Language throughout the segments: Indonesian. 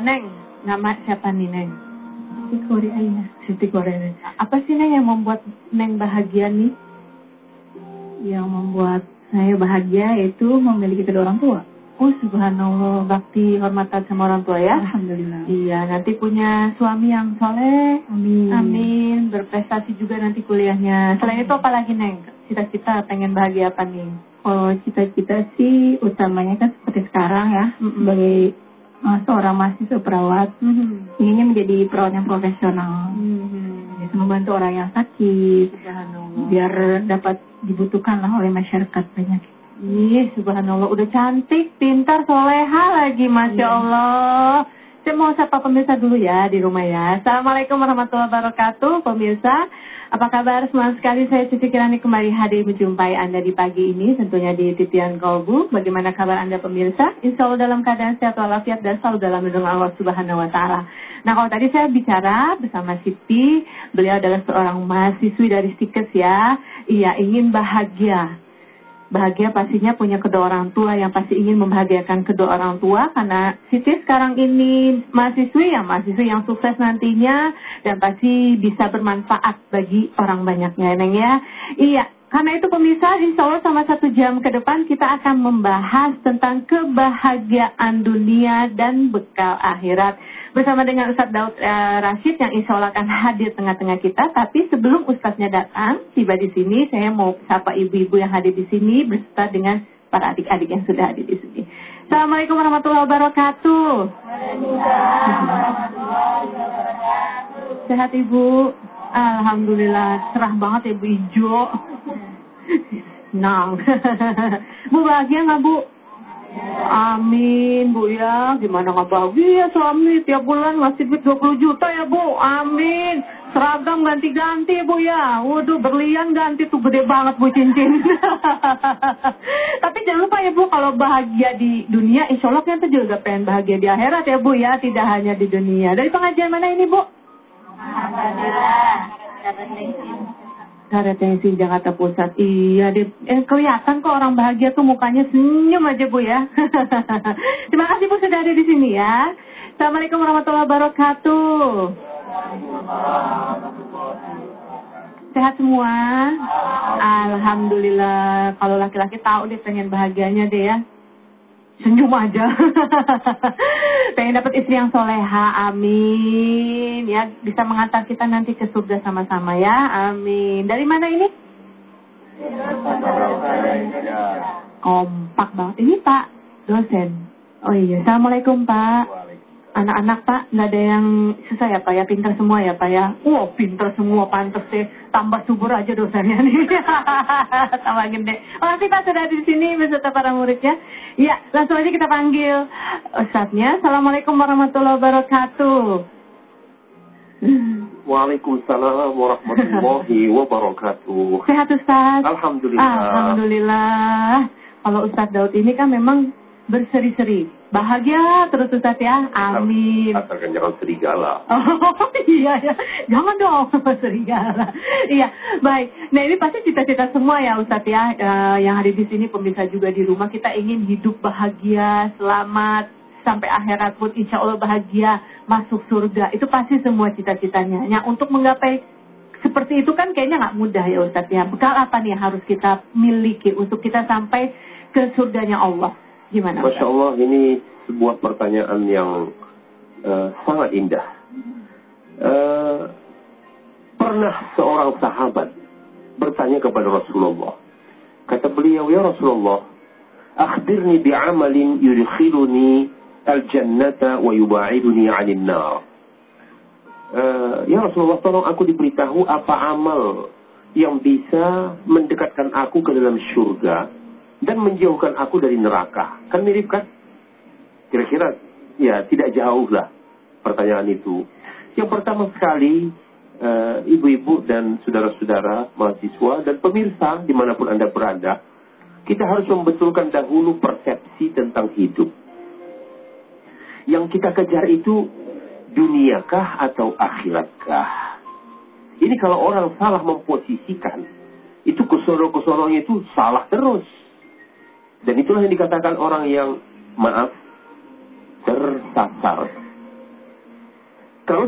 Neng, nama siapa nih Neng? Siti Korea. Siti Korea. Apa sih Neng yang membuat Neng bahagia nih? Yang membuat saya bahagia itu memiliki kedua orang tua. Oh subhanallah, bakti hormatan sama orang tua ya. Alhamdulillah. Iya, nanti punya suami yang soleh. Amin. Amin. Berprestasi juga nanti kuliahnya. Selain itu apa lagi Neng? Cita-cita pengen bahagia apa nih? Kalau cita-cita sih utamanya kan seperti sekarang ya, sebagai seorang mahasiswa perawat, inginnya menjadi perawat yang profesional. Bisa membantu orang yang sakit, biar dapat dibutuhkan lah oleh masyarakat banyak. Iya, subhanallah, udah cantik, pintar, soleha lagi, Masya Allah. Saya mau sapa pemirsa dulu ya di rumah ya. Assalamualaikum warahmatullahi wabarakatuh, pemirsa. Apa kabar? Senang sekali saya Cici Kirani kembali hadir menjumpai Anda di pagi ini, tentunya di Titian Kolbu. Bagaimana kabar Anda pemirsa? Insya Allah dalam keadaan sehat walafiat dan selalu dalam lindungan Allah Subhanahu Wa Taala. Nah, kalau tadi saya bicara bersama Siti, beliau adalah seorang mahasiswi dari Stikes ya. Iya, ingin bahagia. Bahagia pastinya punya kedua orang tua yang pasti ingin membahagiakan kedua orang tua, karena Siti sekarang ini mahasiswi yang sukses nantinya dan pasti bisa bermanfaat bagi orang banyaknya Neng ya. Iya, karena itu pemirsa, insya Allah selama 1 jam ke depan kita akan membahas tentang kebahagiaan dunia dan bekal akhirat bersama dengan Ustadz Daud Rashid yang insya Allah akan hadir tengah-tengah kita. Tapi sebelum Ustadznya datang tiba di sini, saya mau sapa ibu-ibu yang hadir di sini beserta dengan para adik-adik yang sudah hadir di sini. Assalamualaikum warahmatullahi wabarakatuh. Sehat Ibu? Alhamdulillah, cerah banget Ibu hijau. Nang. Bu bahagia nggak Bu? Amin Bu ya. Gimana nggak bahagia suami tiap bulan ngasih duit 20 juta ya Bu. Amin. Seragam ganti-ganti Bu ya. Waduh, berlian ganti tuh gede banget Bu cincin. Tapi jangan lupa ya Bu, kalau bahagia di dunia insya Allah kita juga pengen bahagia di akhirat ya Bu ya. Tidak hanya di dunia. Dari pengajian mana ini Bu? Karetensi Jakarta Pusat. Iya, kelihatan kok orang bahagia tuh mukanya senyum aja Bu ya. Terima kasih Bu sudah ada di sini ya. Assalamualaikum warahmatullahi wabarakatuh. Sehat semua? Alhamdulillah. Kalau laki-laki tahu deh pengen bahagianya deh ya. Senyum aja. Pengen dapat istri yang soleha, amin. Ya, bisa mengantar kita nanti ke surga sama-sama ya, amin. Dari mana ini? Kompak banget. Ini Pak dosen. Oh iya, assalamualaikum Pak. Anak-anak Pak, nggak ada yang susah ya Pak ya, pintar semua ya Pak ya. Wow, pintar semua, pantas deh. Tambah subur aja dosennya nih. Tambah gede. Makasih Pak sudah di sini beserta para muridnya. Ya, langsung aja kita panggil Ustadznya. Assalamualaikum warahmatullahi wabarakatuh. Waalaikumsalam warahmatullahi wabarakatuh. Sehat Ustadz? Alhamdulillah. Alhamdulillah. Kalau Ustadz Daud ini kan memang berseri-seri. Bahagia terus Ustadz ya. Amin. Asalkan jangan serigala. Oh iya ya. Jangan dong serigala. Iya, baik. Nah ini pasti cita-cita semua ya Ustadz ya. Yang hadir di sini, pemirsa juga di rumah, kita ingin hidup bahagia, selamat sampai akhirat pun insya Allah bahagia, masuk surga. Itu pasti semua cita-citanya. Nah, untuk menggapai seperti itu kan kayaknya nggak mudah ya Ustadz ya. Bekal apa nih yang harus kita miliki untuk kita sampai ke surganya Allah? Gimana? Masya Allah, ini sebuah pertanyaan yang sangat indah. Pernah seorang sahabat bertanya kepada Rasulullah. Kata beliau, ya Rasulullah, akhbirni bi'amalin yudkhiluni al-jannata wa yuba'iduni 'anil nar. Ya Rasulullah, tolong aku diberitahu apa amal yang bisa mendekatkan aku ke dalam surga dan menjauhkan aku dari neraka. Kan mirip kan? Kira-kira ya tidak jauh lah pertanyaan itu. Yang pertama sekali, ibu-ibu dan saudara-saudara mahasiswa dan pemirsa dimanapun Anda berada, kita harus membetulkan dahulu persepsi tentang hidup. Yang kita kejar itu duniakah atau akhiratkah? Ini kalau orang salah memposisikan, itu kesono-kesononya itu salah terus. Dan itulah yang dikatakan orang yang, maaf, tersasar.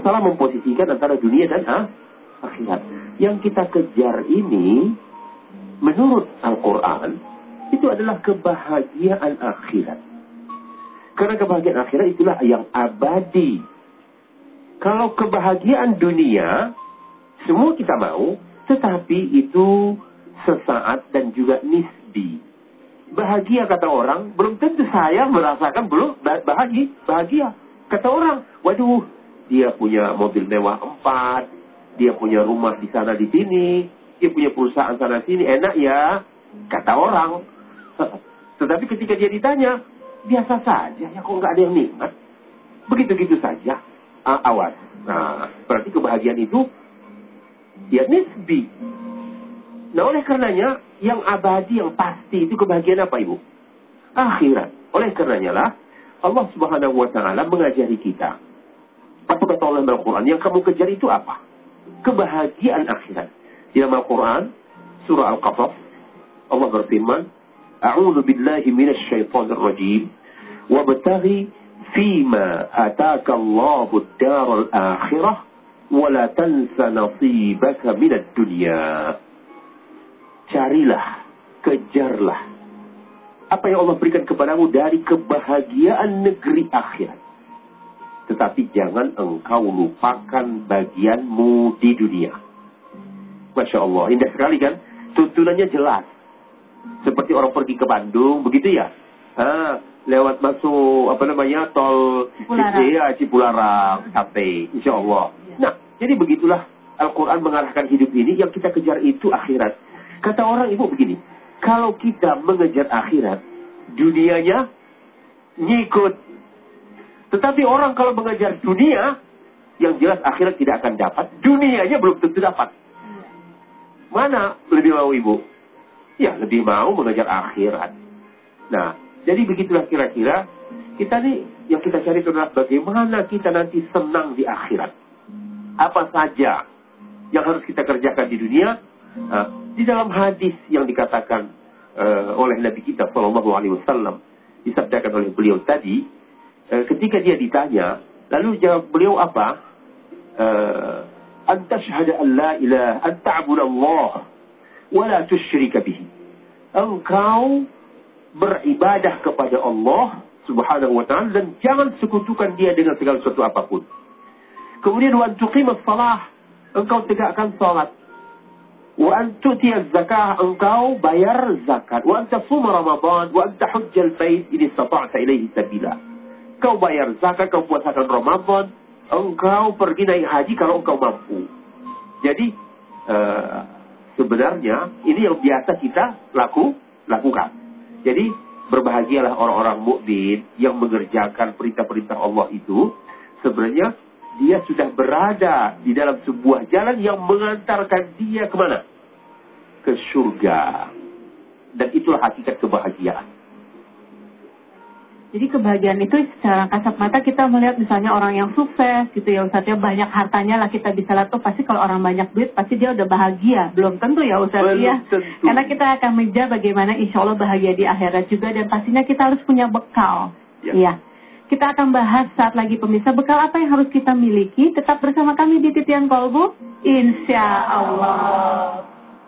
salah memposisikan antara dunia dan akhirat. Yang kita kejar ini, menurut Al-Quran, itu adalah kebahagiaan akhirat. Karena kebahagiaan akhirat itulah yang abadi. Kalau kebahagiaan dunia, semua kita mau, tetapi itu sesaat dan juga nisbi. Bahagia kata orang, belum tentu saya merasakan belum bahagia. Kata orang, waduh, dia punya mobil mewah 4, dia punya rumah di sana di sini, dia punya perusahaan sana sini, enak ya, kata orang. Tetapi ketika dia ditanya, biasa saja, ya kok nggak ada yang nikmat, begitu-gitu saja. Awas. Nah, berarti kebahagiaan itu ya nisbi. Nah, oleh karenanya, yang abadi, yang pasti itu kebahagiaan apa, Ibu? Akhirat. Oleh karenanya lah, Allah Subhanahu wa Ta'ala mengajari kita. Apa kata Allah dalam Al-Quran? Yang kamu kejar itu apa? Kebahagiaan akhirat. Di dalam Al-Quran, surah Al-Qasas, Allah berfirman, A'udzu billahi minasy syaithanir rajim, wabtaghi fima ataka Allahu ad-daral akhirah, wa la tansa nasibaka minad dunya. Carilah, kejarlah apa yang Allah berikan kepadamu dari kebahagiaan negeri akhirat. Tetapi jangan engkau lupakan bagianmu di dunia. Masya Allah, indah sekali kan? Tuntunannya jelas. Seperti orang pergi ke Bandung, begitu ya? Lewat masuk, tol Cipularang, sampai, insya Allah. Nah, jadi begitulah Al-Quran mengarahkan hidup ini, yang kita kejar itu akhirat. Kata orang Ibu begini, kalau kita mengejar akhirat, dunianya ngikut. Tetapi orang kalau mengejar dunia, yang jelas akhirat tidak akan dapat, dunianya belum tentu dapat. Mana lebih mau Ibu? Ya, lebih mau mengejar akhirat. Nah, jadi begitulah kira-kira, kita nih, yang kita cari itu adalah bagaimana kita nanti senang di akhirat. Apa saja yang harus kita kerjakan di dunia. Di dalam hadis yang dikatakan oleh Nabi kita SAW, disabdakan oleh beliau tadi, ketika dia ditanya, lalu jawab beliau apa? Anta syahada an la ilaha, an ta'budallah, wa la tusyrika bihi. Engkau beribadah kepada Allah Subhanahu wa ta'ala dan jangan sekutukan dia dengan segala sesuatu apapun. Kemudian wa an tuqimas salah, engkau tegakkan salat. Wa an tu'tiyaz zakah, engkau bayar zakat. Wa an tasuma Ramadan, wa an tahujjal bait in istata'ta ilaihi sabila. Engkau bayar zakat, kau puasakan Ramadan, engkau pergi naik haji kalau engkau mampu. Jadi sebenarnya ini yang biasa kita lakukan. Jadi berbahagialah orang-orang mukmin yang mengerjakan perintah-perintah Allah itu. Sebenarnya dia sudah berada di dalam sebuah jalan yang mengantarkan dia kemana? Ke surga. Dan itulah hakikat kebahagiaan. Jadi kebahagiaan itu secara kasat mata kita melihat misalnya orang yang sukses gitu ya Ustaz, ya banyak hartanya lah kita bisa lihat tuh pasti kalau orang banyak duit pasti dia udah bahagia. Belum tentu ya Ustaz ya. Karena kita akan mengejar bagaimana insya Allah bahagia di akhirat juga dan pastinya kita harus punya bekal. Iya. Kita akan bahas saat lagi pemirsa bekal apa yang harus kita miliki. Tetap bersama kami di Titian Kolbu, insya Allah.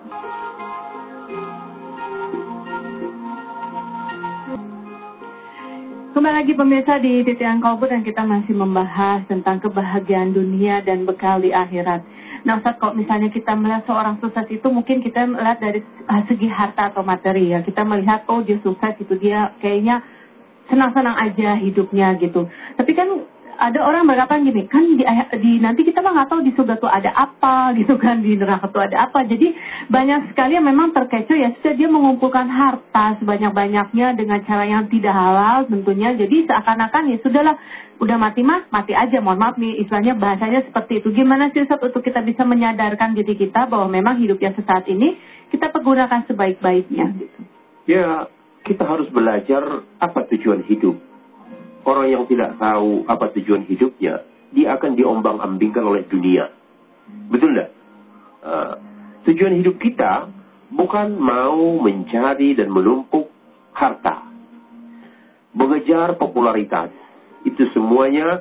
Kembali lagi pemirsa di Titian Kolbu dan kita masih membahas tentang kebahagiaan dunia dan bekal di akhirat. Nah Ustaz, kalau misalnya kita melihat seorang sukses itu mungkin kita melihat dari segi harta atau materi ya. Kita melihat oh dia sukses itu dia kayaknya senang-senang aja hidupnya gitu. Tapi kan ada orang berkata gini, kan di nanti kita mah nggak tahu di surga tuh ada apa gitu kan, di neraka tuh ada apa. Jadi banyak sekali yang memang terkecoh ya, sudah dia mengumpulkan harta sebanyak-banyaknya dengan cara yang tidak halal tentunya. Jadi seakan-akan ya sudahlah, udah mati mah mati aja. Mohon maaf nih istilahnya bahasanya seperti itu. Gimana sih Ustaz untuk kita bisa menyadarkan diri kita bahwa memang hidup yang sesaat ini kita pergunakan sebaik-baiknya gitu. Ya, kita harus belajar apa tujuan hidup. Orang yang tidak tahu apa tujuan hidupnya, dia akan diombang-ambingkan oleh dunia. Betul tidak? Tujuan hidup kita bukan mau mencari dan menumpuk harta, mengejar popularitas. Itu semuanya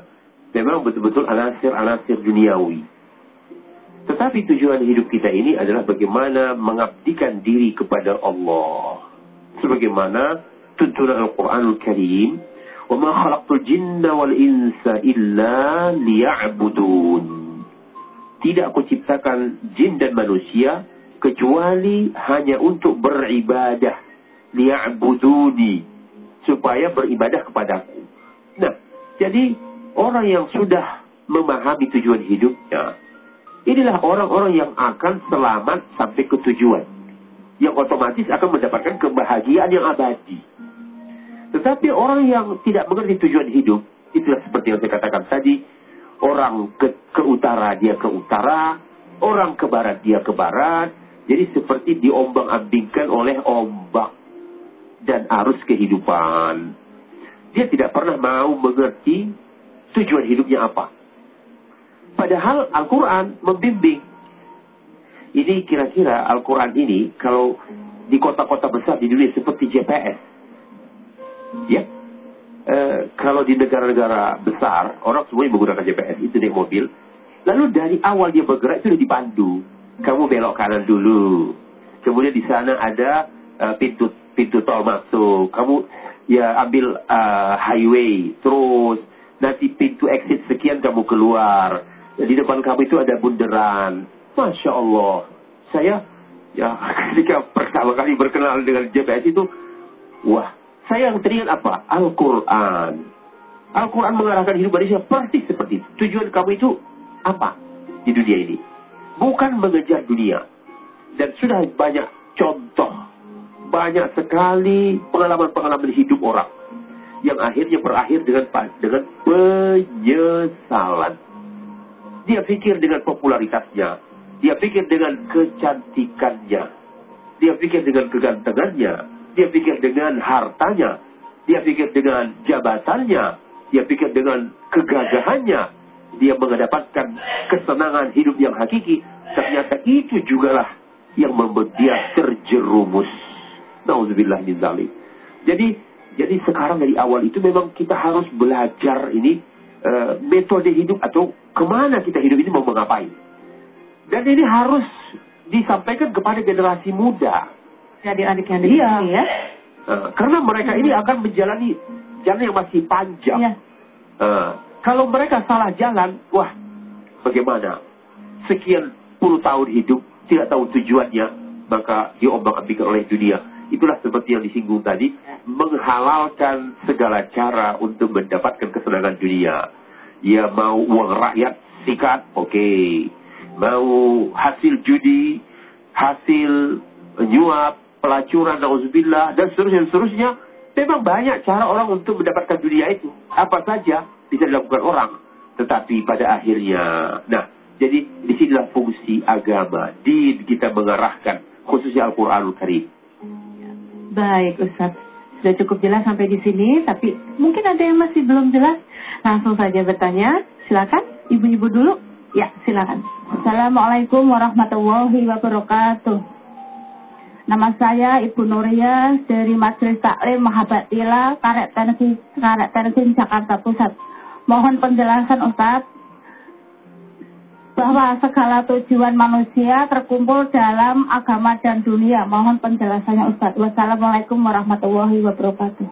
Memang betul-betul anasir-anasir duniawi. Tetapi tujuan hidup kita ini adalah bagaimana mengabdikan diri kepada Allah. Sebagaimana tuntunan Al-Quranul Karim, وَمَا خَلَقْتُ الْجِنَّ وَالْإِنسَ إِلَّا لِيَعْبُدُونَ. Tidak aku ciptakan jin dan manusia kecuali hanya untuk beribadah. Liya'buduni, supaya beribadah kepadaku. Nah, jadi orang yang sudah memahami tujuan hidupnya, inilah orang-orang yang akan selamat sampai ke tujuan, yang otomatis akan mendapatkan kebahagiaan yang abadi. Tetapi orang yang tidak mengerti tujuan hidup, itulah seperti yang saya katakan tadi, orang ke utara dia ke utara, orang ke barat dia ke barat, jadi seperti diombang-ambingkan oleh ombak dan arus kehidupan. Dia tidak pernah mau mengerti tujuan hidupnya apa. Padahal Al-Quran membimbing. Ini kira-kira Al-Quran ini kalau di kota-kota besar di dunia seperti GPS. Ya, kalau di negara-negara besar orang semuanya menggunakan GPS, itu naik mobil. Lalu dari awal dia bergerak itu sudah dipandu. Kamu belok kanan dulu. Kemudian di sana ada pintu tol masuk. Kamu ya ambil highway, terus nanti pintu exit sekian kamu keluar. Di depan kamu itu ada bundaran. Masya Allah. Saya ya ketika pertama kali berkenal dengan GPS itu, wah, saya yang teringat apa? Al-Quran. Al-Quran mengarahkan hidup manusia persis seperti itu. Tujuan kamu itu apa di dunia ini? Bukan mengejar dunia. Dan sudah banyak contoh, banyak sekali pengalaman-pengalaman hidup orang yang akhirnya berakhir dengan penyesalan. Dia pikir dengan popularitasnya, dia pikir dengan kecantikannya, dia pikir dengan kegantengannya, dia pikir dengan hartanya, dia pikir dengan jabatannya, dia pikir dengan kegagahannya, dia mendapatkan kesenangan hidup yang hakiki. Ternyata itu jugalah yang membuat dia terjerumus. Nauzubillah min dzalik. Jadi sekarang dari awal itu memang kita harus belajar ini metode hidup atau kemana kita hidup ini mau mengapain. Dan ini harus disampaikan kepada generasi muda. Jadi adik yang di sini ya. Karena mereka ini akan menjalani jalan yang masih panjang. Iya. Kalau mereka salah jalan, wah, bagaimana? Sekian puluh tahun hidup tidak tahu tujuannya, maka diombang-ambingkan oleh dunia. Itulah seperti yang disinggung tadi, menghalalkan segala cara untuk mendapatkan kesenangan dunia. Ya mau uang rakyat sikat, oke. Mau hasil judi, hasil nyuap, pelacuran, na'udzubillah, dan seterusnya. Memang banyak cara orang untuk mendapatkan dunia itu. Apa saja bisa dilakukan orang. Tetapi pada akhirnya, nah, jadi disinilah fungsi agama. Din kita mengarahkan, khususnya Al-Quranul Karim. Baik Ustaz, sudah cukup jelas sampai di sini. Tapi mungkin ada yang masih belum jelas. Langsung saja bertanya. Silakan, ibu-ibu dulu. Ya, silakan. Assalamualaikum warahmatullahi wabarakatuh. Nama saya Ibu Nuria dari Majelis Taklim Mahabatila, Karet Tenggin, Jakarta Pusat. Mohon penjelasan Ustaz, bahwa segala tujuan manusia terkumpul dalam agama dan dunia. Mohon penjelasannya Ustaz. Wassalamualaikum warahmatullahi wabarakatuh.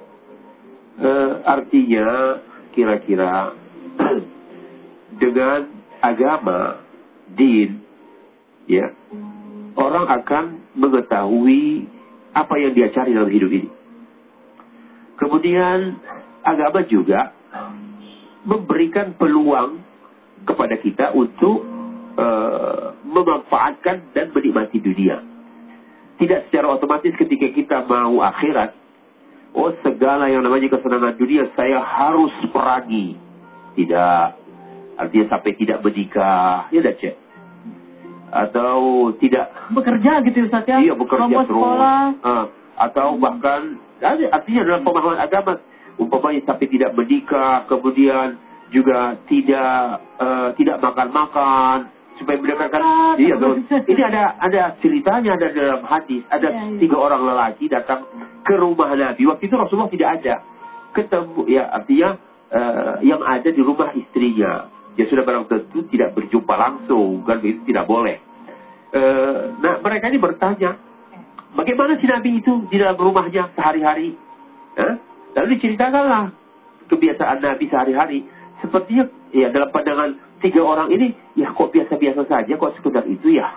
Artinya kira-kira dengan agama, din, ya, orang akan mengetahui apa yang dia cari dalam hidup ini. Kemudian agama juga memberikan peluang kepada kita untuk memanfaatkan dan menikmati dunia. Tidak secara otomatis ketika kita mau akhirat, oh segala yang namanya kesenangan dunia saya harus perangi. Tidak. Artinya sampai tidak menikah, ya dah cek. Atau tidak Bekerja gitu Ustaz ya? Iya, bekerja terus. Sekolah. Atau bahkan, artinya dalam pemahaman agama, umpamanya sampai tidak menikah, kemudian juga tidak makan-makan, supaya mendapatkan. Iya, ini ada ceritanya, ada dalam hadis, ada 3 orang lelaki datang ke rumah Nabi. Waktu itu Rasulullah tidak ada. Ketemu, ya artinya yang ada di rumah istrinya. Dia sudah barang tentu tidak berjumpa langsung, kan itu tidak boleh. Nah, mereka ini bertanya, bagaimana si Nabi itu di dalam rumahnya sehari-hari? Lalu diceritakanlah kebiasaan Nabi sehari-hari. Sepertinya, ya dalam pandangan 3 orang ini, ya kok biasa-biasa saja, kok sekedar itu ya.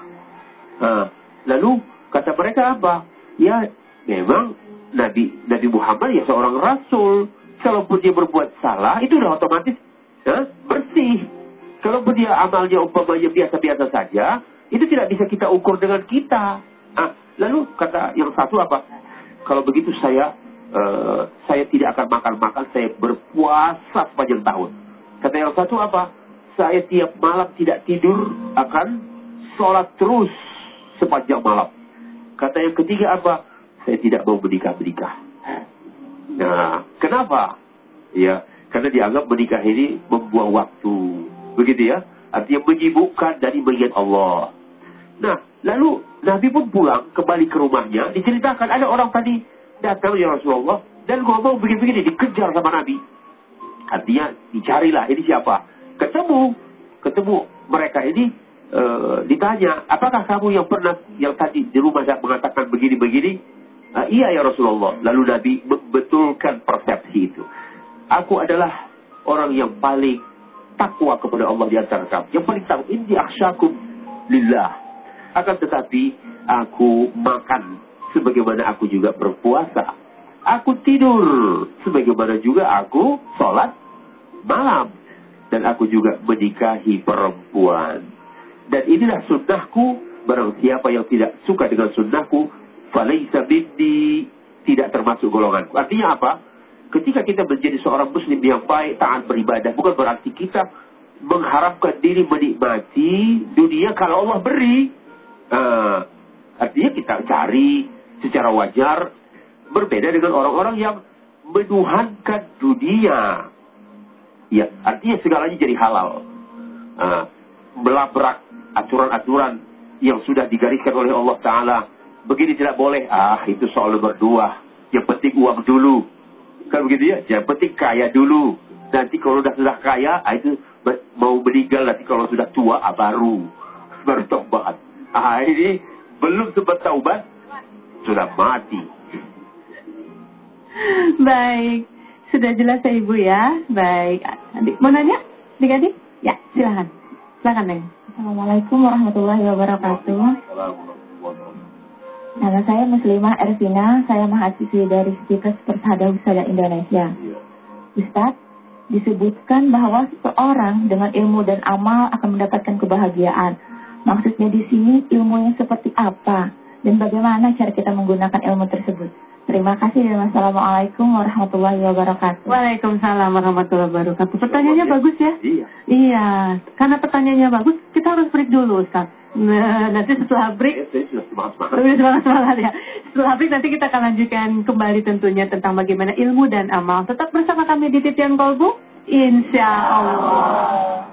Lalu kata mereka apa? Ya, memang Nabi Muhammad ya seorang rasul. Kalaupun dia berbuat salah, itu udah otomatis bersih. Kalaupun dia amalnya umpamanya biasa-biasa saja, itu tidak bisa kita ukur dengan kita. Lalu kata yang satu apa? Kalau begitu saya tidak akan makan-makan, saya berpuasa sepanjang tahun. Kata yang satu apa? Saya tiap malam tidak tidur, akan sholat terus sepanjang malam. Kata yang ketiga apa? Saya tidak mau menikah. Nah, kenapa? Ya, karena dianggap menikah ini membuang waktu. Begitu ya? Artinya menyibukkan dari mengingat Allah. Nah, lalu Nabi pun pulang kembali ke rumahnya. Diceritakan ada orang tadi datang ya Rasulullah dan ngomong begini-begini, dikejar sama Nabi. Artinya dicarilah, ini siapa? Ketemu mereka ini, ditanya, apakah kamu yang tadi di rumah mengatakan begini-begini? Iya ya Rasulullah. Lalu Nabi membetulkan persepsi itu. Aku adalah orang yang paling takwa kepada Allah di antara kamu. Yang paling takwa, inni akhsyakum lillah. Akan tetapi aku makan sebagaimana aku juga berpuasa. Aku tidur sebagaimana juga aku sholat malam. Dan aku juga menikahi perempuan. Dan inilah sunnahku. Barang siapa yang tidak suka dengan sunnahku, falaisa minni, tidak termasuk golonganku. Artinya apa? Ketika kita menjadi seorang muslim yang baik, taat beribadah, bukan berarti kita mengharapkan diri menikmati dunia kalau Allah beri. Artinya kita cari secara wajar, berbeda dengan orang-orang yang menuhankan dunia. Ya, artinya segalanya jadi halal. Melabrak aturan-aturan yang sudah digariskan oleh Allah Ta'ala. Begini tidak boleh. Itu soal nomor 2. Yang penting uang dulu. Kan begitu ya? Yang penting kaya dulu. Nanti kalau sudah kaya, itu mau meninggal. Nanti kalau sudah tua, baru taubat. Ini belum sempat taubat, sudah mati. Baik. Sudah jelas ya Ibu ya. Baik. Adik, mau nanya? Adik-adik? Ya, silakan. Silakan, Neng. Assalamualaikum warahmatullahi wabarakatuh. Nama saya Muslimah Ervina, saya mahasiswi dari Situs Persada Husada Indonesia. Ustadz, disebutkan bahwa seseorang dengan ilmu dan amal akan mendapatkan kebahagiaan. Maksudnya di sini ilmu yang seperti apa? Dan bagaimana cara kita menggunakan ilmu tersebut? Terima kasih dan wassalamualaikum warahmatullahi wabarakatuh. Waalaikumsalam warahmatullahi wabarakatuh. Pertanyaannya bagus ya? Iya. Karena pertanyaannya bagus, kita harus break dulu Ustaz. Nah, nanti setelah break, semangat ya. Setelah break nanti kita akan lanjutkan kembali tentunya tentang bagaimana ilmu dan amal. Tetap bersama kami di Titian Kolbu, insya Allah.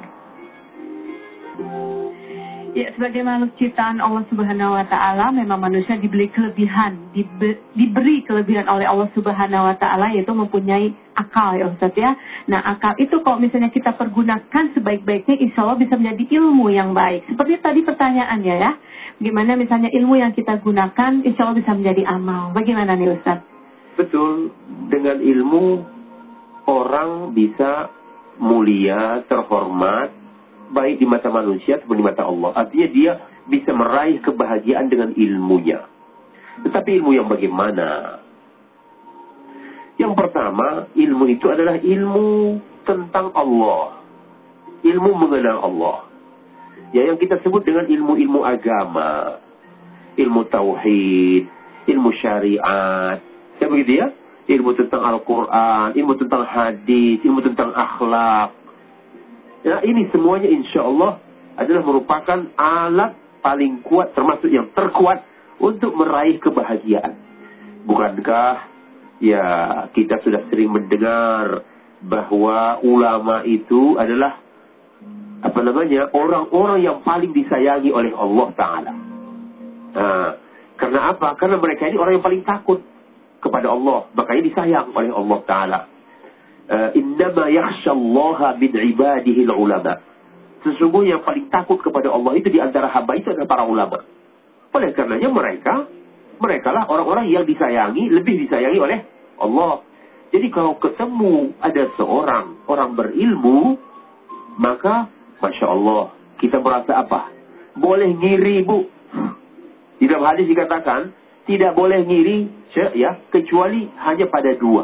Ya, sebagai makhluk ciptaan Allah Subhanahu wa Ta'ala, memang manusia diberi kelebihan oleh Allah Subhanahu wa Ta'ala, yaitu mempunyai akal ya Ustaz ya. Nah, akal itu kalau misalnya kita pergunakan sebaik-baiknya, insya Allah bisa menjadi ilmu yang baik. Seperti tadi pertanyaannya ya, gimana misalnya ilmu yang kita gunakan, insya Allah bisa menjadi amal. Bagaimana nih Ustaz? Betul, dengan ilmu orang bisa mulia, terhormat, baik di mata manusia ataupun di mata Allah. Artinya dia bisa meraih kebahagiaan dengan ilmunya. Tetapi ilmu yang bagaimana? Yang pertama, ilmu itu adalah ilmu tentang Allah. Ilmu mengenal Allah. Ya, yang kita sebut dengan ilmu-ilmu agama. Ilmu tauhid, ilmu syariat. Ya begitu ya? Ilmu tentang Al-Quran, ilmu tentang hadis, ilmu tentang akhlak. Ya, ini semuanya insya Allah adalah merupakan alat paling kuat, termasuk yang terkuat untuk meraih kebahagiaan. Bukankah ya kita sudah sering mendengar bahwa ulama itu adalah orang-orang yang paling disayangi oleh Allah Ta'ala. Nah, karena apa? Karena mereka ini orang yang paling takut kepada Allah, makanya disayang oleh Allah Ta'ala. innama yakhshallaha min ibadihi ulama. Sesungguhnya yang paling takut kepada Allah itu di antara hamba itu adalah para ulama. Oleh karenanya mereka lah orang-orang yang disayangi, lebih disayangi oleh Allah. Jadi kalau ketemu ada seorang orang berilmu, maka Masya Allah, kita merasa apa? Boleh ngiri, Bu. Di dalam hadis dikatakan, tidak boleh ngiri, ya, kecuali hanya pada dua.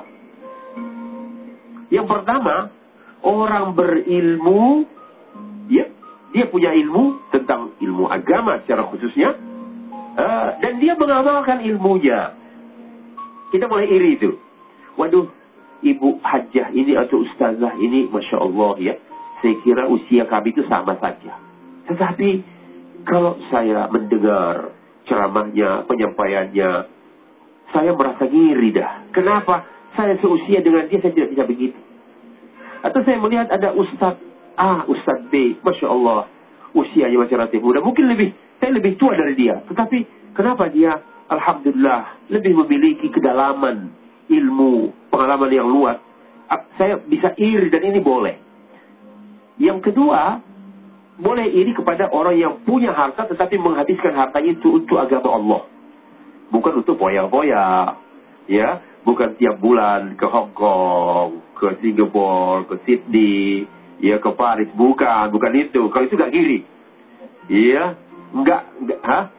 Yang pertama, orang berilmu, ya, dia punya ilmu tentang ilmu agama secara khususnya, dan dia mengamalkan ilmunya. Kita boleh iri itu. Waduh, ibu hajjah ini atau ustazah ini, Masya Allah ya, saya kira usia kami itu sama saja. Tetapi kalau saya mendengar ceramahnya, penyampaiannya, saya merasa ngiri dah. Kenapa? Saya seusia dengan dia, saya tidak bisa begitu. Atau saya melihat ada ustaz A, ustaz B, Masya Allah, usianya masih relatif muda. Mungkin saya lebih tua dari dia. Tetapi kenapa dia, Alhamdulillah, lebih memiliki kedalaman ilmu, pengalaman yang luas. Saya bisa iri dan ini boleh. Yang kedua, boleh iri kepada orang yang punya harta tetapi menghabiskan hartanya itu untuk agama Allah. Bukan untuk foya-foya. Ya, bukan tiap bulan ke Hong Kong, ke Singapura, ke Sydney, ya ke Paris. Bukan itu. Kalau itu gak iri. Iya, enggak, ha?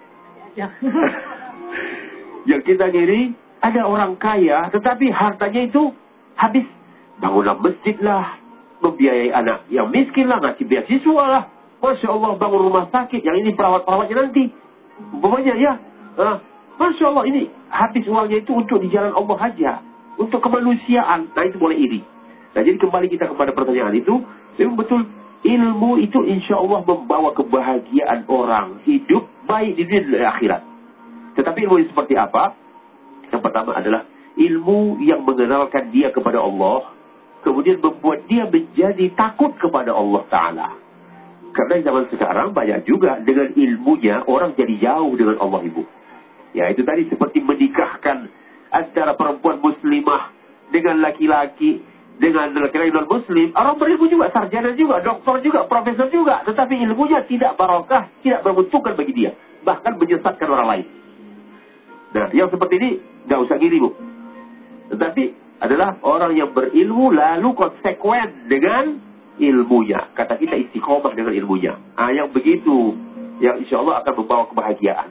Yang kita ngiri, ada orang kaya tetapi hartanya itu habis bangunlah masjid lah, membiayai anak yang miskin lah, ngasih beasiswa lah, Masya Allah, bangun rumah sakit, yang ini perawat-perawatnya nanti umpamanya ya, Masya Allah, ini habis uangnya itu untuk di jalan Allah aja, untuk kemanusiaan. Nah itu boleh iri. Nah jadi kembali kita kepada pertanyaan itu, memang betul ilmu itu insya Allah membawa kebahagiaan orang hidup baik di dunia dan akhirat. Tetapi ilmu ini seperti apa? Yang pertama adalah ilmu yang mengenalkan dia kepada Allah, kemudian membuat dia menjadi takut kepada Allah Ta'ala. Karena di zaman sekarang banyak juga dengan ilmunya orang jadi jauh dengan Allah, Ibu. Ya itu tadi seperti menikahkan antara perempuan muslimah dengan laki-laki, dengan laki-laki non-muslim. Orang berilmu juga, sarjana juga, doktor juga, profesor juga. Tetapi ilmunya tidak barokah, tidak beruntungan bagi dia. Bahkan menyesatkan orang lain. Nah, yang seperti ini nggak usah gini, Bu. Tetapi adalah orang yang berilmu lalu konsekuen dengan ilmunya. Kata kita istiqomah dengan ilmunya. Yang begitu, yang insya Allah akan membawa kebahagiaan.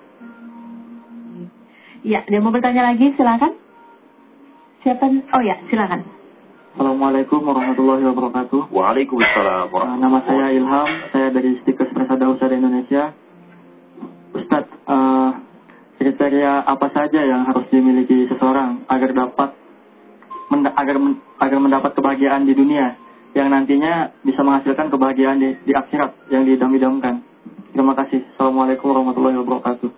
Ya, dia mau bertanya lagi, silakan. Siapa? Oh ya, silakan. Assalamualaikum warahmatullahi wabarakatuh. Waalaikumsalam warahmatullahi wabarakatuh. Nama saya Ilham, saya dari Stikes Persada Usaha Indonesia. Ustadz, kriteria apa saja yang harus dimiliki seseorang agar mendapat kebahagiaan di dunia yang nantinya bisa menghasilkan kebahagiaan di akhirat yang diidam-idamkan? Terima kasih. Assalamualaikum warahmatullahi wabarakatuh.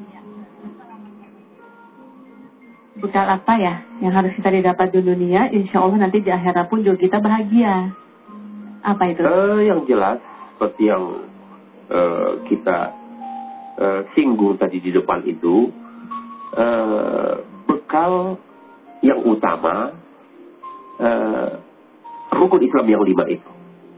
Bekal apa ya yang harus kita didapat di dunia, insya Allah nanti di akhirat pun juga kita bahagia. Apa itu? Yang jelas seperti yang kita singgung tadi di depan itu, bekal yang utama rukun Islam yang 5 itu.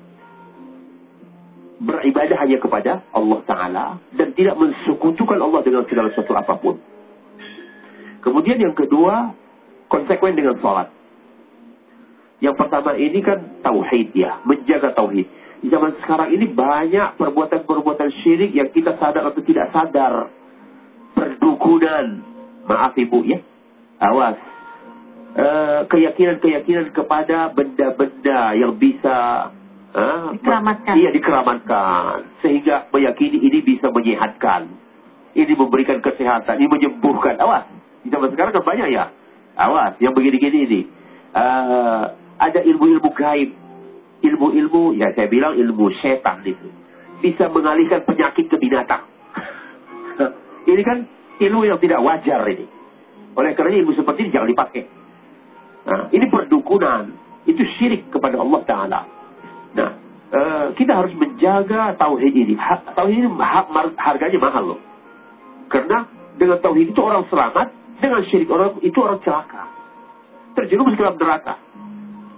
Beribadah hanya kepada Allah Ta'ala dan tidak mensekutukan Allah dengan segala sesuatu apapun. Kemudian yang kedua, konsekuen dengan sholat. Yang pertama ini kan tauhid ya, menjaga tauhid. Di zaman sekarang ini banyak perbuatan-perbuatan syirik yang kita sadar atau tidak sadar. Perdukunan, maaf Ibu ya, awas. Keyakinan-keyakinan kepada benda-benda yang bisa dikeramatkan. Iya, dikeramatkan. Sehingga meyakini ini bisa menyehatkan. Ini memberikan kesehatan, ini menyembuhkan. Awas. Di zaman sekarang kan banyak ya. Awas, yang begini-gini ini. Ada ilmu-ilmu gaib. Ilmu-ilmu, ya saya bilang ilmu setan itu. Bisa mengalihkan penyakit ke binatang. Ini kan ilmu yang tidak wajar ini. Oleh karena ilmu seperti ini jangan dipakai. Nah, ini perdukunan. Itu syirik kepada Allah Ta'ala. Nah, kita harus menjaga tauhid ini. Tauhid ini harganya mahal loh. Karena dengan tauhid itu orang selamat. Dengan syirik itu orang celaka. Terjerumus ke dalam neraka.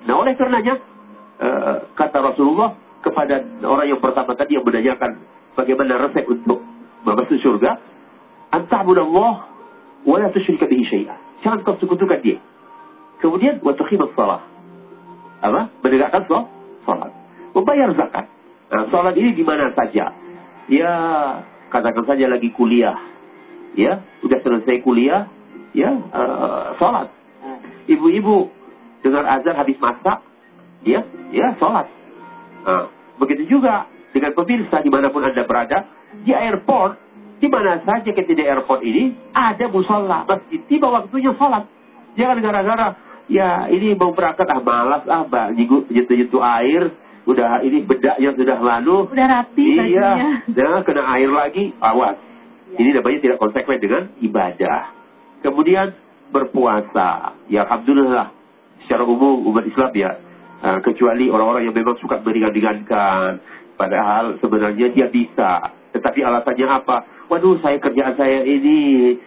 Nah, oleh karenanya, kata Rasulullah kepada orang yang pertama tadi yang menanyakan bagaimana resep untuk masuk surga, anta'budallah wa la tusyrika bihi syai'a. Jangan kau sekutukan dia. Kemudian wa tuqimus shalah. Apa? Menegakkan salat. Membayar zakat. Nah, salat ini di mana saja. Ya, katakan saja lagi kuliah. Ya, sudah selesai kuliah, ya, salat. Ibu-ibu dengar azan habis masak, ya, salat. Nah, begitu juga dengan pemirsa dimanapun Anda berada, di airport, di mana saja kita di airport ini, ada musola, masjid, tiba waktunya salat. Jangan gara-gara, ya ini mau berangkat, malas, nyentuh air, udah ini bedaknya sudah lalu. Udah rapi iya, nah, kena air lagi, awas. Ini namanya tidak konsekuen dengan ibadah. Kemudian berpuasa, ya alhamdulillah, secara umum umat Islam ya, kecuali orang-orang yang memang suka meringan-ringankan, padahal sebenarnya dia bisa. Tetapi alasannya apa? Waduh, kerjaan saya ini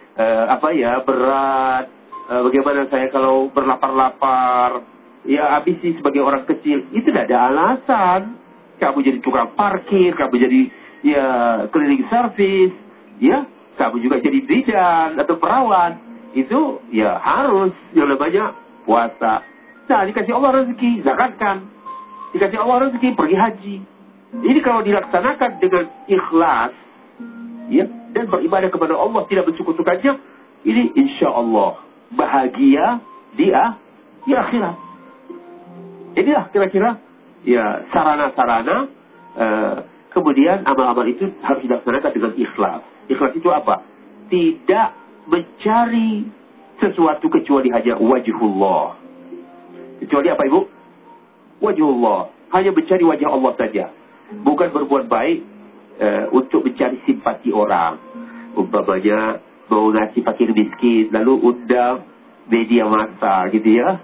berat. Bagaimana saya kalau berlapar-lapar? Ya habis sih sebagai orang kecil. Itu tidak ada alasan. Kamu jadi tukang parkir, kamu jadi cleaning service, ya, kamu juga jadi bidan atau perawat. Itu ya harus yang namanya puasa. Nah, dikasih Allah rezeki, zakatkan. Dikasih Allah rezeki, pergi haji. Ini kalau dilaksanakan dengan ikhlas, ya, dan beribadah kepada Allah, tidak mensekutukannya, ini insya Allah bahagia di akhirat. Inilah kira-kira ya sarana-sarana. Kemudian amal-amal itu harus dilaksanakan dengan ikhlas. Ikhlas itu apa? Tidak mencari sesuatu kecuali hanya wajhullah. Kecuali apa, Ibu? Wajhullah. Hanya mencari wajah Allah saja. Bukan berbuat baik untuk mencari simpati orang. Umpamanya mau ngasih fakir miskin, lalu undang media massa gitu ya.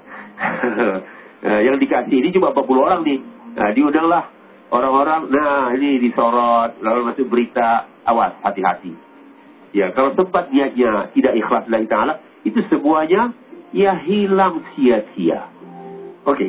Yang dikasih ini cuma 40 orang nih. Nah, diundanglah orang-orang, nah ini disorot, lalu masuk berita, awas, hati-hati. Ya, kalau sempat niatnya tidak ikhlas lillahi ta'ala, itu semuanya ya hilang sia-sia. Oke.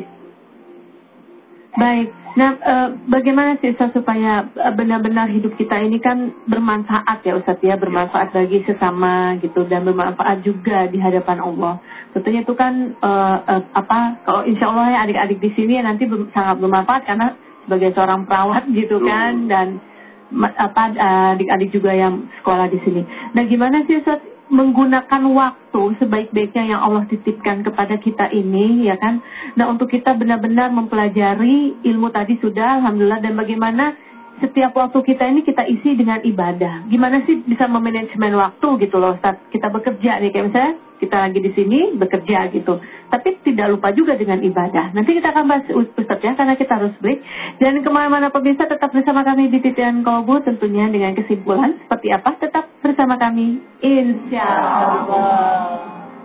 Baik. Nah, bagaimana sih Ustaz supaya benar-benar hidup kita ini kan bermanfaat ya Ustaz ya, bermanfaat bagi sesama gitu dan bermanfaat juga di hadapan Allah. Tentunya itu kan kalau insya Allah ya adik-adik di sini ya nanti sangat bermanfaat karena sebagai seorang perawat gitu kan, dan adik-adik juga yang sekolah di sini. Nah, gimana sih Ustaz menggunakan waktu sebaik-baiknya yang Allah titipkan kepada kita ini, ya kan? Nah, untuk kita benar-benar mempelajari ilmu tadi sudah, alhamdulillah, dan bagaimana setiap waktu kita ini kita isi dengan ibadah. Gimana sih bisa memanajemen waktu gitu loh, Ustaz? Kita bekerja nih, kayak misalnya kita lagi di sini bekerja gitu, tapi tidak lupa juga dengan ibadah. Nanti kita akan bahas Ustaz ya, karena kita harus break. Dan kemana-mana pemirsa tetap bersama kami di Titian Kolbu, tentunya dengan kesimpulan seperti apa, tetap bersama kami, insya Allah.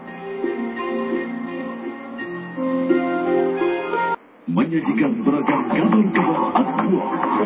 Menyajikan beragam kabar-kabar aktual.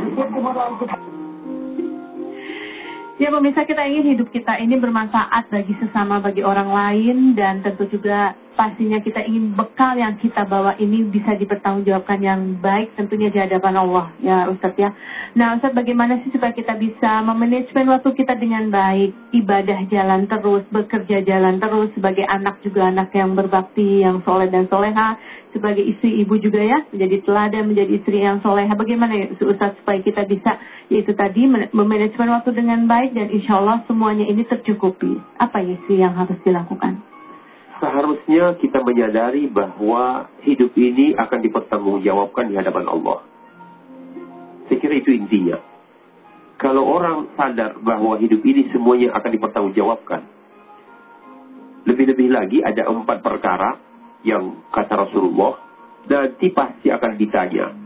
Ya pemirsa, kita ingin hidup kita ini bermanfaat bagi sesama, bagi orang lain, dan tentu juga pastinya kita ingin bekal yang kita bawa ini bisa dipertanggungjawabkan yang baik tentunya di hadapan Allah ya Ustadz ya. Nah Ustadz, bagaimana sih supaya kita bisa memanajemen waktu kita dengan baik, ibadah jalan terus, bekerja jalan terus, sebagai anak juga anak yang berbakti, yang soleh dan soleha, sebagai istri ibu juga ya, menjadi teladan, menjadi istri yang soleha. Bagaimana ya Ustadz supaya kita bisa yaitu tadi memanajemen waktu dengan baik dan insya Allah semuanya ini tercukupi. Apa ya sih yang harus dilakukan? Seharusnya kita menyadari bahwa hidup ini akan dipertanggungjawabkan di hadapan Allah. Saya kira itu intinya. Kalau orang sadar bahwa hidup ini semuanya akan dipertanggungjawabkan, lebih-lebih lagi ada 4 perkara yang kata Rasulullah nanti pasti akan ditanya.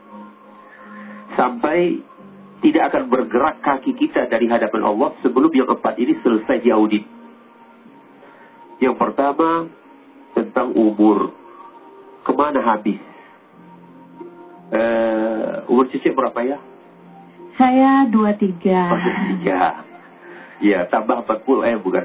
Sampai tidak akan bergerak kaki kita dari hadapan Allah sebelum yang 4 ini selesai diaudit. Yang pertama tentang umur, kemana habis? Umur Cici berapa ya? Saya 23. 23. Ya, tambah 40 bukan.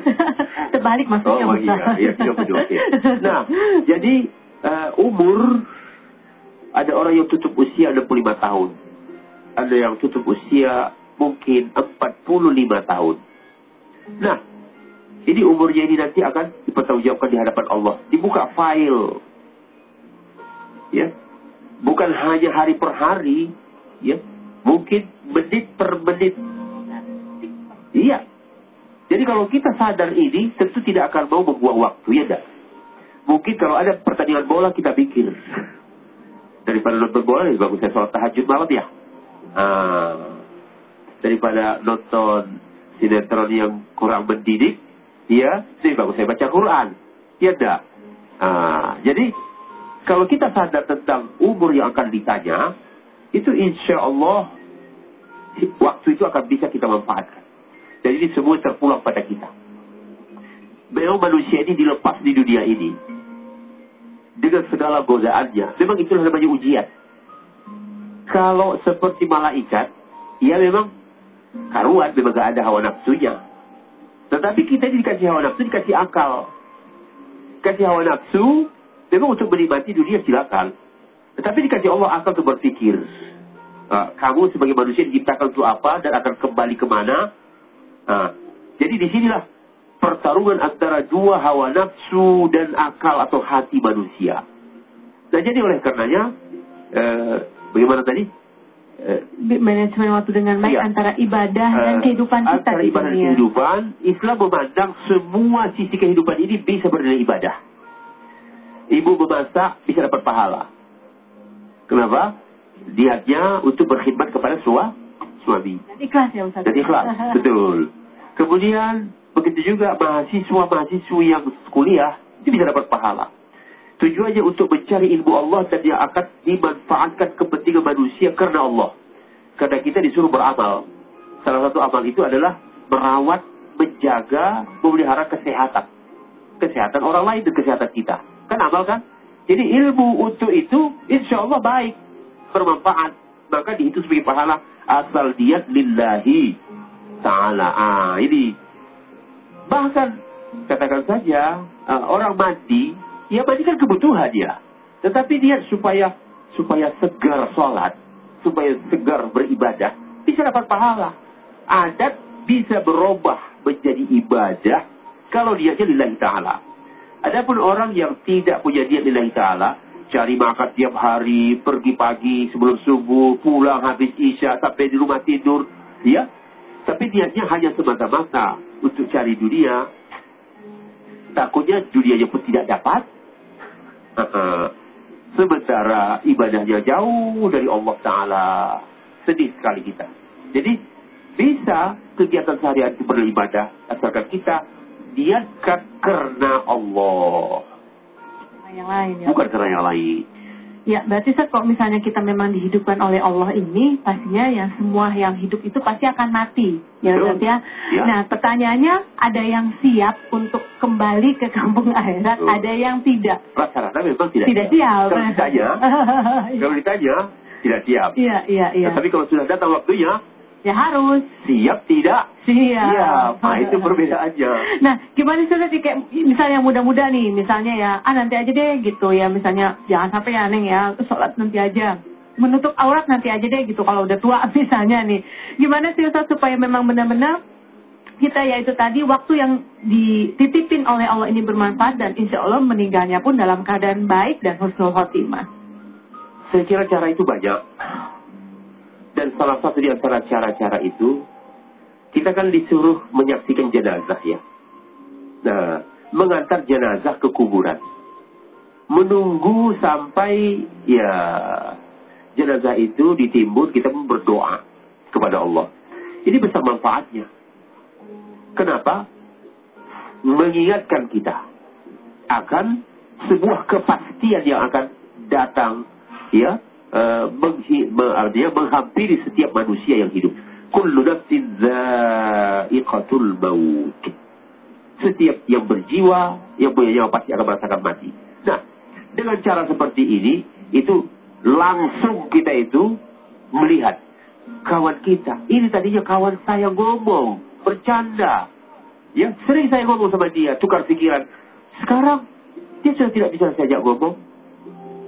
Terbalik maksudnya. Oh iya, 30. Okay. Nah, jadi umur Ada orang yang tutup usia 65 tahun. Ada yang tutup usia mungkin 45 tahun. Nah, ini umurnya ini nanti akan dipertanggungjawabkan di hadapan Allah. Dibuka file. Ya. Bukan hanya hari per hari, ya. Mungkin menit per menit. Iya. Jadi kalau kita sadar ini, tentu tidak akan mau membuang waktu, ya enggak? Mungkin kalau ada pertandingan bola kita pikir. Daripada nonton bola, lebih bagus saya sholat tahajud malam ya. Daripada nonton sinetron yang kurang mendidik, ya, lebih bagus saya baca Quran. Ya enggak? Jadi, kalau kita sadar tentang umur yang akan ditanya, itu insya Allah, waktu itu akan bisa kita manfaatkan. Dan ini semua terpulang pada kita. Memang manusia ini dilepas di dunia ini dengan segala godaannya. Memang itulah namanya ujian. Kalau seperti malaikat, ya memang karuan, memang gak ada hawa nafsunya. Tetapi kita ini dikasih hawa nafsu, dikasih akal. Kasih hawa nafsu, memang untuk menikmati dunia silakan. Tetapi dikasih Allah akal untuk berpikir. Kamu sebagai manusia diciptakan untuk apa dan akan kembali kemana? Jadi disinilah pertarungan antara dua hawa nafsu dan akal atau hati manusia. Nah jadi oleh karenanya, bagaimana tadi? Manajemen waktu dengan baik antara ibadah dan kehidupan kita. Antara ibadah dan kehidupan, Islam memandang semua sisi kehidupan ini bisa bernilai ibadah. Ibu memasak bisa dapat pahala. Kenapa? Niatnya untuk berkhidmat kepada suami. Dan ikhlas ya Ustaz. Dan ikhlas, betul. Kemudian begitu juga mahasiswa-mahasiswi yang kuliah itu bisa dapat pahala. Tujuannya untuk mencari ilmu Allah dan yang akan dimanfaatkan kepentingan manusia karena Allah. Karena kita disuruh beramal. Salah satu amal itu adalah merawat, menjaga, memelihara kesehatan. Kesehatan orang lain dan kesehatan kita. Kan amal kan? Jadi ilmu untuk itu insya Allah baik, bermanfaat. Maka dihitung sebagai pahala asal dia lillahi ta'ala. Ini. Bahkan katakan saja orang mati, ya mati kan kebutuhan dia. Tetapi dia supaya segar sholat, supaya segar beribadah, bisa dapat pahala. Adat bisa berubah menjadi ibadah kalau niatnya lillahi ta'ala. Adapun orang yang tidak punya niat lillahi ta'ala, cari makan tiap hari, pergi pagi sebelum subuh, pulang habis isya sampai di rumah tidur, ya. Tapi niatnya hanya semata-mata untuk cari dunia. Takutnya dunianya pun tidak dapat. Sementara ibadahnya jauh dari Allah Ta'ala. Sedih sekali kita. Jadi bisa kegiatan sehari-hari itu beribadah asalkan kita niatkan karena Allah. Yang lain ya. Bukan karena yang lain. Ya, berarti Ustaz, kalau misalnya kita memang dihidupkan oleh Allah ini, pastinya yang semua yang hidup itu pasti akan mati. Ya, Ustaz ya. Nah, pertanyaannya, ada yang siap untuk kembali ke kampung akhirat, ada yang tidak. Rata-rata memang tidak siap. Kalau ditanya, tidak siap. Iya. Tapi kalau sudah datang waktunya, ya harus. Siap tidak? Siap. Nah, itu perbedaannya. Nah, gimana sih kayak misalnya yang muda-muda nih, misalnya ya, nanti aja deh gitu ya, misalnya jangan sampai ya Neng ya, sholat nanti aja. Menutup aurat nanti aja deh gitu kalau udah tua misalnya nih. Gimana sih Ustaz supaya memang benar-benar kita ya itu tadi waktu yang dititipin oleh Allah ini bermanfaat dan insya Allah meninggalnya pun dalam keadaan baik dan husnul khotimah. Saya kira cara itu banyak. Dan salah satu di antara cara-cara itu, kita kan disuruh menyaksikan jenazah ya. Nah, mengantar jenazah ke kuburan. Menunggu sampai ya jenazah itu ditimbun, kita pun berdoa kepada Allah. Ini besar manfaatnya. Kenapa? Mengingatkan kita akan sebuah kepastian yang akan datang ya. Artinya menghampiri setiap manusia yang hidup. Kullu nafsin dha'iqatul maut. Setiap yang berjiwa, yang punya nyawa pasti akan merasakan mati. Nah, dengan cara seperti ini, itu langsung kita itu melihat kawan kita. Ini tadinya kawan saya ngomong, bercanda. Ya, sering saya ngomong sama dia, tukar pikiran. Sekarang dia sudah tidak bisa saya ajak ngomong.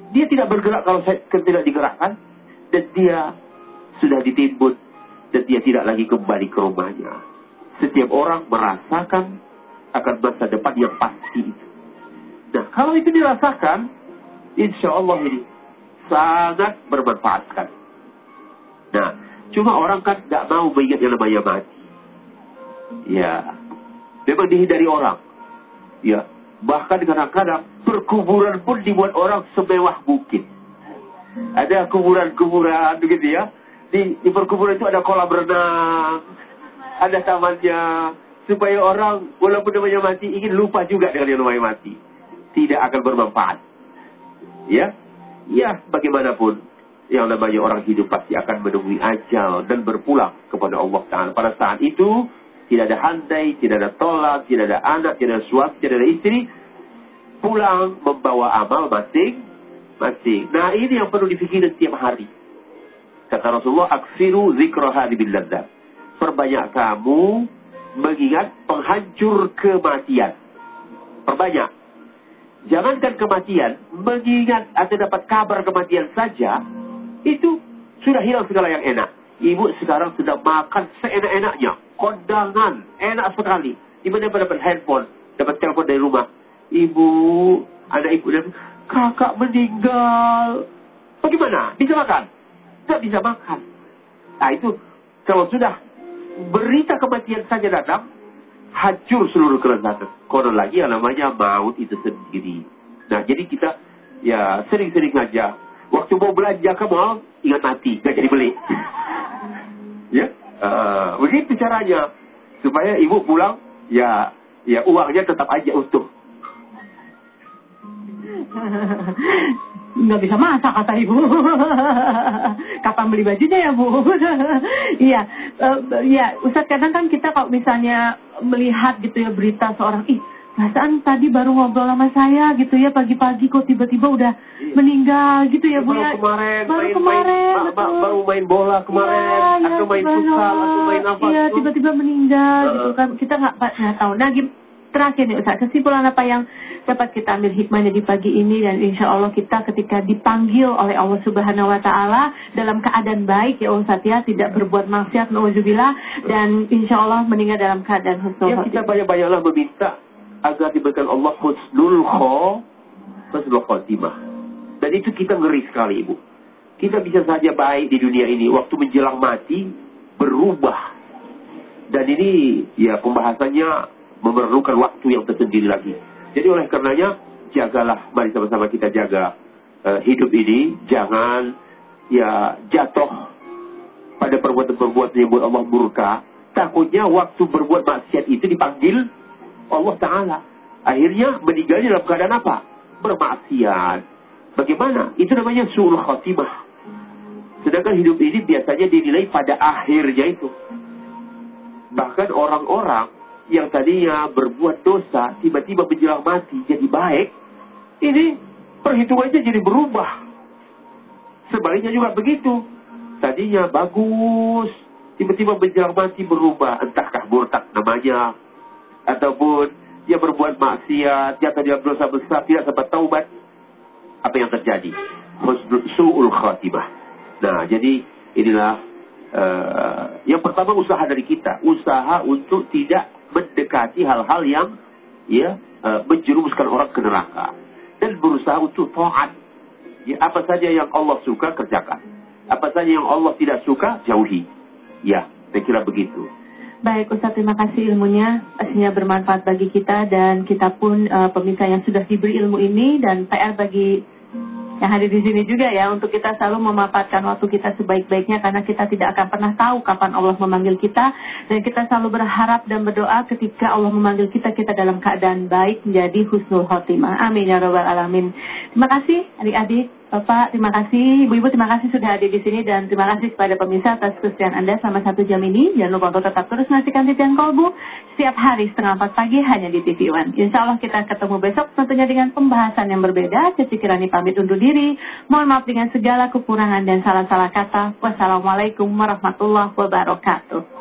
Dia tidak bergerak kalau saya tidak digerakkan. Dan dia sudah ditimbun. Dan dia tidak lagi kembali ke rumahnya. Setiap orang merasakan akan masa depan yang pasti itu. Nah, kalau itu dirasakan, insya Allah ini sangat bermanfaatkan. Nah, cuma orang kan tidak mau mengingat yang namanya mati. Ya, memang dihindari orang. Ya, bahkan kadang-kadang perkuburan pun dibuat orang semewah mungkin. Ada kuburan-kuburan begitu ya. Di perkuburan itu ada kolam renang, ada tamannya, supaya orang walaupun namanya mati ingin lupa juga dengan yang namanya mati. Tidak akan bermanfaat. Ya, ya bagaimanapun yang namanya orang hidup pasti akan menemui ajal dan berpulang kepada Allah Ta'ala. Pada saat itu tidak ada handai, tidak ada tolak, tidak ada anak, tidak ada suami, tidak ada istri. Pulang membawa amal masing-masing. Nah, ini yang perlu difikirkan setiap hari. Kata Rasulullah, aksiru zikraha bil ladzat. Perbanyak kamu mengingat penghancur kematian. Perbanyak. Jangankan kematian, mengingat atau dapat kabar kematian saja, itu sudah hilang segala yang enak. Ibu sekarang sedang makan seenak-enaknya. Kondangan, enak sekali. Tiba-tiba dapat handphone, dapat telepon dari rumah. Ibu, anak ibu, dan kakak meninggal. Bagaimana? Bisa makan? Tidak bisa makan. Nah itu, kalau sudah berita kematian saja datang, hancur seluruh kelezatan. Konon lagi yang namanya maut itu sendiri. Nah jadi kita ya sering-sering aja. Waktu mau belanja ke mall, ingat mati, gak jadi beli. Ya, begitu caranya. Supaya ibu pulang, ya uangnya tetap aja utuh. Nggak bisa masak kata ibu. Kapan beli bajunya ya bu? Iya, ya Ustadz, kadang kan kita kalau misalnya melihat gitu ya berita seorang, perasaan tadi baru ngobrol sama saya gitu ya pagi-pagi kok tiba-tiba udah meninggal gitu ya bu ya. Baru kemarin baru main bola kemarin, atau main futsal, atau main apa? Iya, tiba-tiba meninggal gitu kan, kita nggak tahu. Nah, terakhir nih Ustaz, kesimpulan apa yang dapat kita ambil hikmahnya di pagi ini, dan insya Allah kita ketika dipanggil oleh Allah Subhanahu Wa Taala dalam keadaan baik ya Ustaz ya, tidak berbuat maksiat, nauzubillah, dan insya Allah meninggal dalam keadaan husnul khotimah. Kita banyak-banyaklah meminta agar diberikan Allah husnul khotimah. Dan itu kita ngeri sekali ibu. Kita bisa saja baik di dunia ini, waktu menjelang mati berubah. Dan ini ya pembahasannya memerlukan waktu yang tersendiri lagi. Jadi oleh karenanya, jagalah, mari sama-sama kita jaga hidup ini. Jangan ya jatuh pada perbuatan-perbuatan yang buat Allah murka. Takutnya waktu berbuat maksiat itu dipanggil Allah Ta'ala. Akhirnya meninggalnya dalam keadaan apa? Bermaksiat. Bagaimana? Itu namanya su'ul khotimah. Sedangkan hidup ini biasanya dinilai pada akhirnya itu. Bahkan orang-orang yang tadinya berbuat dosa, tiba-tiba menjelang mati jadi baik, ini perhitungannya jadi berubah. Sebaliknya juga begitu. Tadinya bagus, tiba-tiba menjelang mati berubah. Entahkah murtad namanya, ataupun dia berbuat maksiat, jatuh dalam dosa besar, tidak sempat taubat. Apa yang terjadi? Su'ul khatimah. Nah, jadi inilah yang pertama, usaha dari kita. Usaha untuk tidak mendekati hal-hal yang menjerumuskan orang ke neraka, dan berusaha untuk taat. Ya, apa saja yang Allah suka kerjakan, apa saja yang Allah tidak suka jauhi. Ya, saya kira begitu. Baik Ustaz, terima kasih ilmunya, pastinya bermanfaat bagi kita, dan kita pun pemirsa yang sudah diberi ilmu ini, dan PR bagi yang hadir di sini juga ya, untuk kita selalu memanfaatkan waktu kita sebaik-baiknya, karena kita tidak akan pernah tahu kapan Allah memanggil kita, dan kita selalu berharap dan berdoa ketika Allah memanggil kita, kita dalam keadaan baik, menjadi husnul khotimah. Amin ya rabbal alamin. Terima kasih adik-adik, Bapak, terima kasih, Ibu-ibu, terima kasih sudah hadir di sini, dan terima kasih kepada pemirsa atas kesetiaan Anda selama 1 jam ini. Jangan lupa untuk tetap terus menyaksikan Titian Kolbu setiap hari 3:30 pagi hanya di TV One. Insya Allah kita ketemu besok tentunya dengan pembahasan yang berbeda. Cici Kirani pamit undur diri. Mohon maaf dengan segala kekurangan dan salah-salah kata. Wassalamualaikum warahmatullahi wabarakatuh.